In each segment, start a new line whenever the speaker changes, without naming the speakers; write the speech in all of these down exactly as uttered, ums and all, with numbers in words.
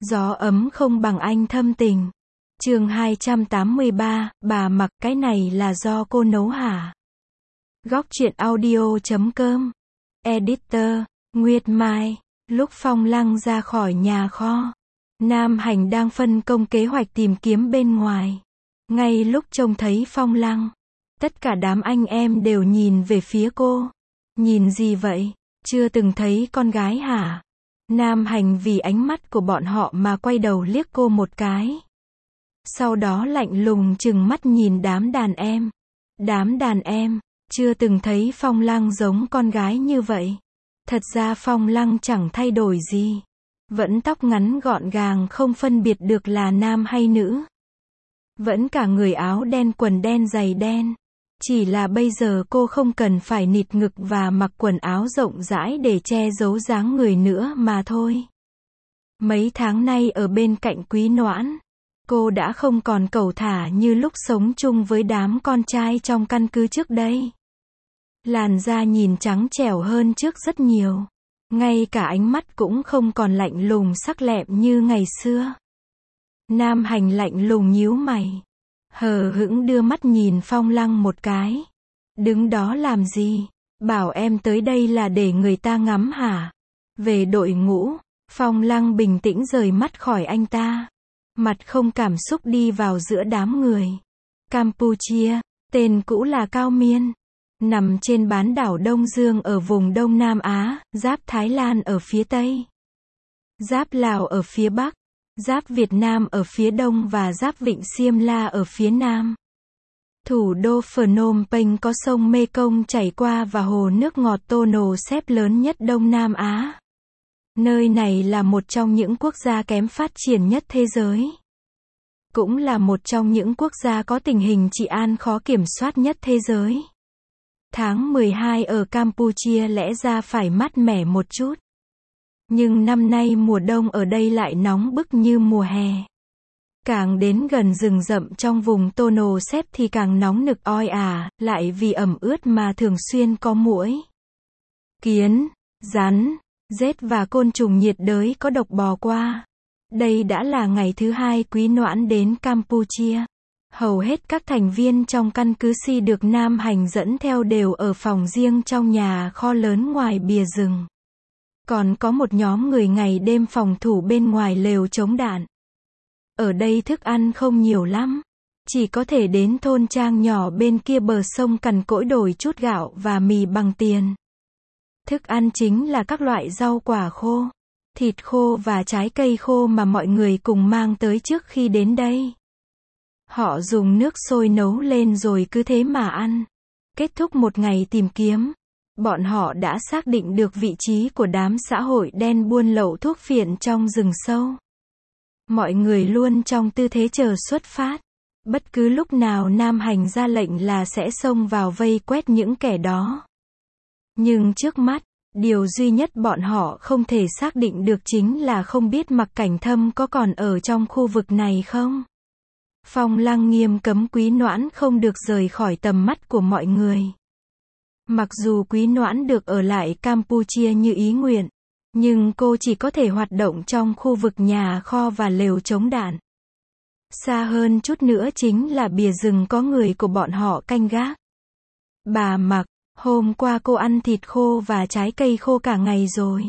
Gió ấm không bằng anh thâm tình. Chương hai trăm tám mươi ba, bà Mặc, cái này là do cô nấu hả? Góc truyện audio chấm com. Editor, Nguyệt Mai. Lúc Phong Lăng ra khỏi nhà kho, Nam Hành đang phân công kế hoạch tìm kiếm bên ngoài. Ngay lúc trông thấy Phong Lăng, tất cả đám anh em đều nhìn về phía cô. Nhìn gì vậy? Chưa từng thấy con gái hả? Nam Hành vì ánh mắt của bọn họ mà quay đầu liếc cô một cái. Sau đó lạnh lùng trừng mắt nhìn đám đàn em. Đám đàn em, chưa từng thấy Phong Lăng giống con gái như vậy. Thật ra Phong Lăng chẳng thay đổi gì. Vẫn tóc ngắn gọn gàng không phân biệt được là nam hay nữ. Vẫn cả người áo đen quần đen giày đen. Chỉ là bây giờ cô không cần phải nịt ngực và mặc quần áo rộng rãi để che giấu dáng người nữa mà thôi. Mấy tháng nay ở bên cạnh Quý Noãn, cô đã không còn cẩu thả như lúc sống chung với đám con trai trong căn cứ trước đây. Làn da nhìn trắng trẻo hơn trước rất nhiều. Ngay cả ánh mắt cũng không còn lạnh lùng sắc lẹm như ngày xưa. Nam Hành lạnh lùng nhíu mày, hờ hững đưa mắt nhìn Phong Lăng một cái. Đứng đó làm gì? Bảo em tới đây là để người ta ngắm hả? Về đội ngũ, Phong Lăng bình tĩnh rời mắt khỏi anh ta. Mặt không cảm xúc đi vào giữa đám người. Campuchia, tên cũ là Cao Miên. Nằm trên bán đảo Đông Dương ở vùng Đông Nam Á, giáp Thái Lan ở phía Tây, giáp Lào ở phía Bắc, giáp Việt Nam ở phía Đông và giáp Vịnh Xiêm La ở phía Nam. Thủ đô Phnom Penh có sông Mekong chảy qua và hồ nước ngọt Tonle Sap lớn nhất Đông Nam Á. Nơi này là một trong những quốc gia kém phát triển nhất thế giới. Cũng là một trong những quốc gia có tình hình trị an khó kiểm soát nhất thế giới. Tháng mười hai ở Campuchia lẽ ra phải mát mẻ một chút. Nhưng năm nay mùa đông ở đây lại nóng bức như mùa hè. Càng đến gần rừng rậm trong vùng Tonle Sap thì càng nóng nực oi ả, lại vì ẩm ướt mà thường xuyên có muỗi, kiến, rắn, rết và côn trùng nhiệt đới có độc bò qua. Đây đã là ngày thứ hai Quý Noãn đến Campuchia. Hầu hết các thành viên trong căn cứ Si được Nam Hành dẫn theo đều ở phòng riêng trong nhà kho lớn ngoài bìa rừng. Còn có một nhóm người ngày đêm phòng thủ bên ngoài lều chống đạn. Ở đây thức ăn không nhiều lắm. Chỉ có thể đến thôn trang nhỏ bên kia bờ sông cằn cỗi đổi chút gạo và mì bằng tiền. Thức ăn chính là các loại rau quả khô, thịt khô và trái cây khô mà mọi người cùng mang tới trước khi đến đây. Họ dùng nước sôi nấu lên rồi cứ thế mà ăn. Kết thúc một ngày tìm kiếm, bọn họ đã xác định được vị trí của đám xã hội đen buôn lậu thuốc phiện trong rừng sâu. Mọi người luôn trong tư thế chờ xuất phát. Bất cứ lúc nào Nam Hành ra lệnh là sẽ xông vào vây quét những kẻ đó. Nhưng trước mắt, điều duy nhất bọn họ không thể xác định được chính là không biết Mặc Cảnh Thâm có còn ở trong khu vực này không. Phong Lăng nghiêm cấm Quý Noãn không được rời khỏi tầm mắt của mọi người. Mặc dù Quý Noãn được ở lại Campuchia như ý nguyện, nhưng cô chỉ có thể hoạt động trong khu vực nhà kho và lều chống đạn. Xa hơn chút nữa chính là bìa rừng có người của bọn họ canh gác. Bà Mặc, hôm qua cô ăn thịt khô và trái cây khô cả ngày rồi.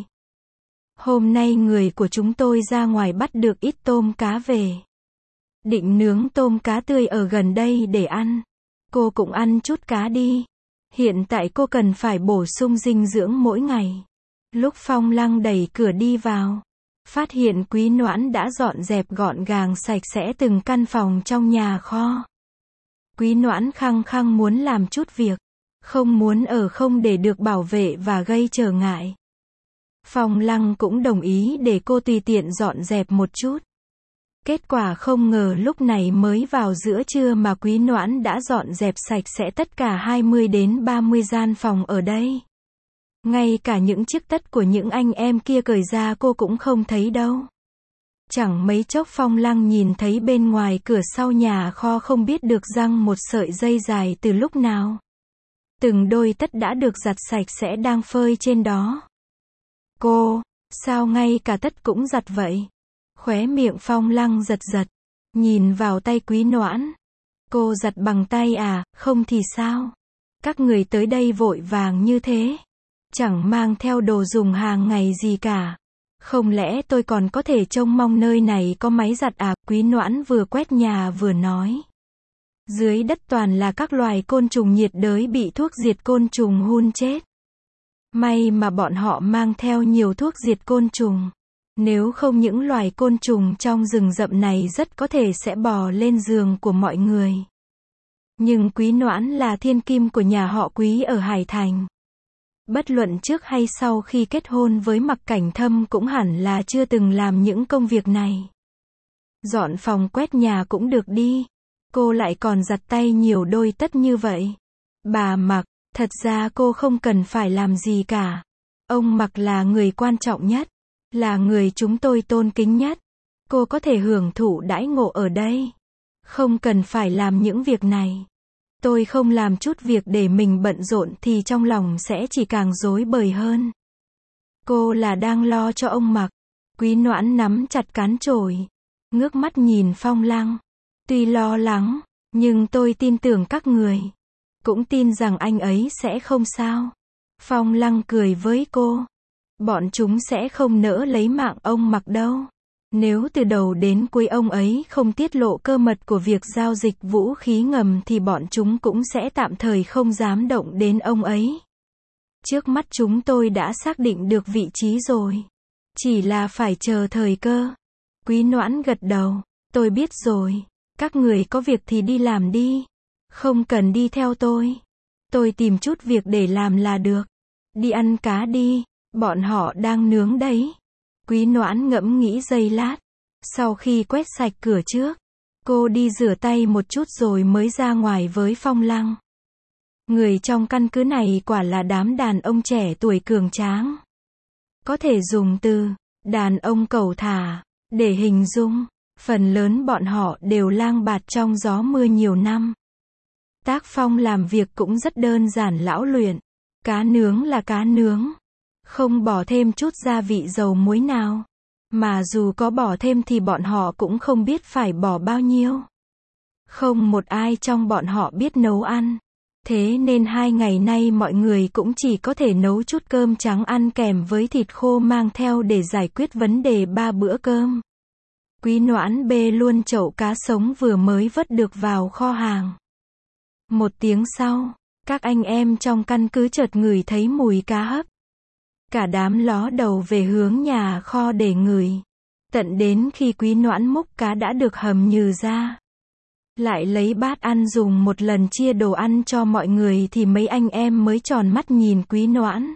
Hôm nay người của chúng tôi ra ngoài bắt được ít tôm cá về. Định nướng tôm cá tươi ở gần đây để ăn. Cô cũng ăn chút cá đi. Hiện tại cô cần phải bổ sung dinh dưỡng mỗi ngày. Lúc Phong Lăng đẩy cửa đi vào, phát hiện Quý Noãn đã dọn dẹp gọn gàng sạch sẽ từng căn phòng trong nhà kho. Quý Noãn khăng khăng muốn làm chút việc, không muốn ở không để được bảo vệ và gây trở ngại. Phong Lăng cũng đồng ý để cô tùy tiện dọn dẹp một chút. Kết quả không ngờ lúc này mới vào giữa trưa mà Quý Noãn đã dọn dẹp sạch sẽ tất cả hai mươi đến ba mươi gian phòng ở đây. Ngay cả những chiếc tất của những anh em kia cởi ra cô cũng không thấy đâu. Chẳng mấy chốc Phong Lăng nhìn thấy bên ngoài cửa sau nhà kho không biết được răng một sợi dây dài từ lúc nào. Từng đôi tất đã được giặt sạch sẽ đang phơi trên đó. Cô, sao ngay cả tất cũng giặt vậy? Khóe miệng Phong Lăng giật giật, nhìn vào tay Quý Noãn. Cô giặt bằng tay à, không thì sao? Các người tới đây vội vàng như thế, chẳng mang theo đồ dùng hàng ngày gì cả. Không lẽ tôi còn có thể trông mong nơi này có máy giặt à? Quý Noãn vừa quét nhà vừa nói. Dưới đất toàn là các loài côn trùng nhiệt đới bị thuốc diệt côn trùng hun chết. May mà bọn họ mang theo nhiều thuốc diệt côn trùng. Nếu không những loài côn trùng trong rừng rậm này rất có thể sẽ bò lên giường của mọi người. Nhưng Quý Noãn là thiên kim của nhà họ Quý ở Hải Thành. Bất luận trước hay sau khi kết hôn với Mặc Cảnh Thâm cũng hẳn là chưa từng làm những công việc này. Dọn phòng quét nhà cũng được đi. Cô lại còn giặt tay nhiều đôi tất như vậy. Bà Mặc, thật ra cô không cần phải làm gì cả. Ông Mặc là người quan trọng nhất, là người chúng tôi tôn kính nhất. Cô có thể hưởng thụ đãi ngộ ở đây. Không cần phải làm những việc này. Tôi không làm chút việc để mình bận rộn thì trong lòng sẽ chỉ càng rối bời hơn. Cô là đang lo cho ông Mặc. Quý Noãn nắm chặt cán chổi, ngước mắt nhìn Phong Lăng. Tuy lo lắng, nhưng tôi tin tưởng các người. Cũng tin rằng anh ấy sẽ không sao. Phong Lăng cười với cô. Bọn chúng sẽ không nỡ lấy mạng ông Mặc đâu. Nếu từ đầu đến cuối ông ấy không tiết lộ cơ mật của việc giao dịch vũ khí ngầm thì bọn chúng cũng sẽ tạm thời không dám động đến ông ấy. Trước mắt chúng tôi đã xác định được vị trí rồi. Chỉ là phải chờ thời cơ. Quý Noãn gật đầu. Tôi biết rồi. Các người có việc thì đi làm đi. Không cần đi theo tôi. Tôi tìm chút việc để làm là được. Đi ăn cá đi. Bọn họ đang nướng đấy. Quý Noãn ngẫm nghĩ giây lát. Sau khi quét sạch cửa trước, cô đi rửa tay một chút rồi mới ra ngoài với Phong Lăng. Người trong căn cứ này quả là đám đàn ông trẻ tuổi cường tráng. Có thể dùng từ đàn ông cẩu thả để hình dung. Phần lớn bọn họ đều lang bạt trong gió mưa nhiều năm. Tác phong làm việc cũng rất đơn giản lão luyện. Cá nướng là cá nướng. Không bỏ thêm chút gia vị dầu muối nào. Mà dù có bỏ thêm thì bọn họ cũng không biết phải bỏ bao nhiêu. Không một ai trong bọn họ biết nấu ăn. Thế nên hai ngày nay mọi người cũng chỉ có thể nấu chút cơm trắng ăn kèm với thịt khô mang theo để giải quyết vấn đề ba bữa cơm. Quý Noãn bê luôn chậu cá sống vừa mới vớt được vào kho hàng. Một tiếng sau, các anh em trong căn cứ chợt ngửi thấy mùi cá hấp. Cả đám ló đầu về hướng nhà kho để ngửi. Tận đến khi Quý Noãn múc cá đã được hầm nhừ ra. Lại lấy bát ăn dùng một lần chia đồ ăn cho mọi người thì mấy anh em mới tròn mắt nhìn Quý Noãn.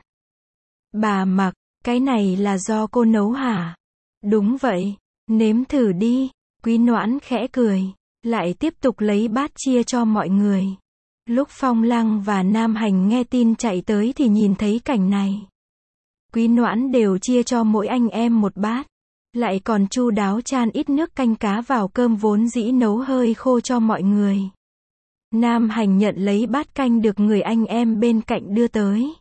Bà Mặc, cái này là do cô nấu hả? Đúng vậy, nếm thử đi. Quý Noãn khẽ cười, lại tiếp tục lấy bát chia cho mọi người. Lúc Phong Lăng và Nam Hành nghe tin chạy tới thì nhìn thấy cảnh này. Quý Noãn đều chia cho mỗi anh em một bát. Lại còn chu đáo chan ít nước canh cá vào cơm vốn dĩ nấu hơi khô cho mọi người. Nam Hành nhận lấy bát canh được người anh em bên cạnh đưa tới.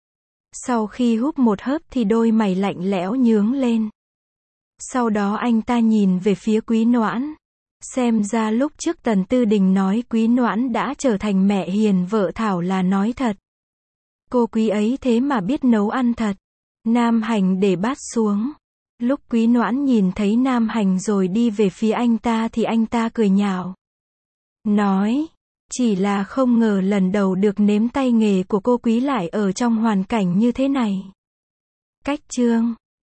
Sau khi húp một hớp thì đôi mày lạnh lẽo nhướng lên. Sau đó anh ta nhìn về phía Quý Noãn. Xem ra lúc trước Tần Tư Đình nói Quý Noãn đã trở thành mẹ hiền vợ Thảo là nói thật. Cô Quý ấy thế mà biết nấu ăn thật. Nam Hành để bát xuống. Lúc Quý Noãn nhìn thấy Nam Hành rồi đi về phía anh ta thì anh ta cười nhạo. Nói, chỉ là không ngờ lần đầu được nếm tay nghề của cô Quý lại ở trong hoàn cảnh như thế này. Cách chương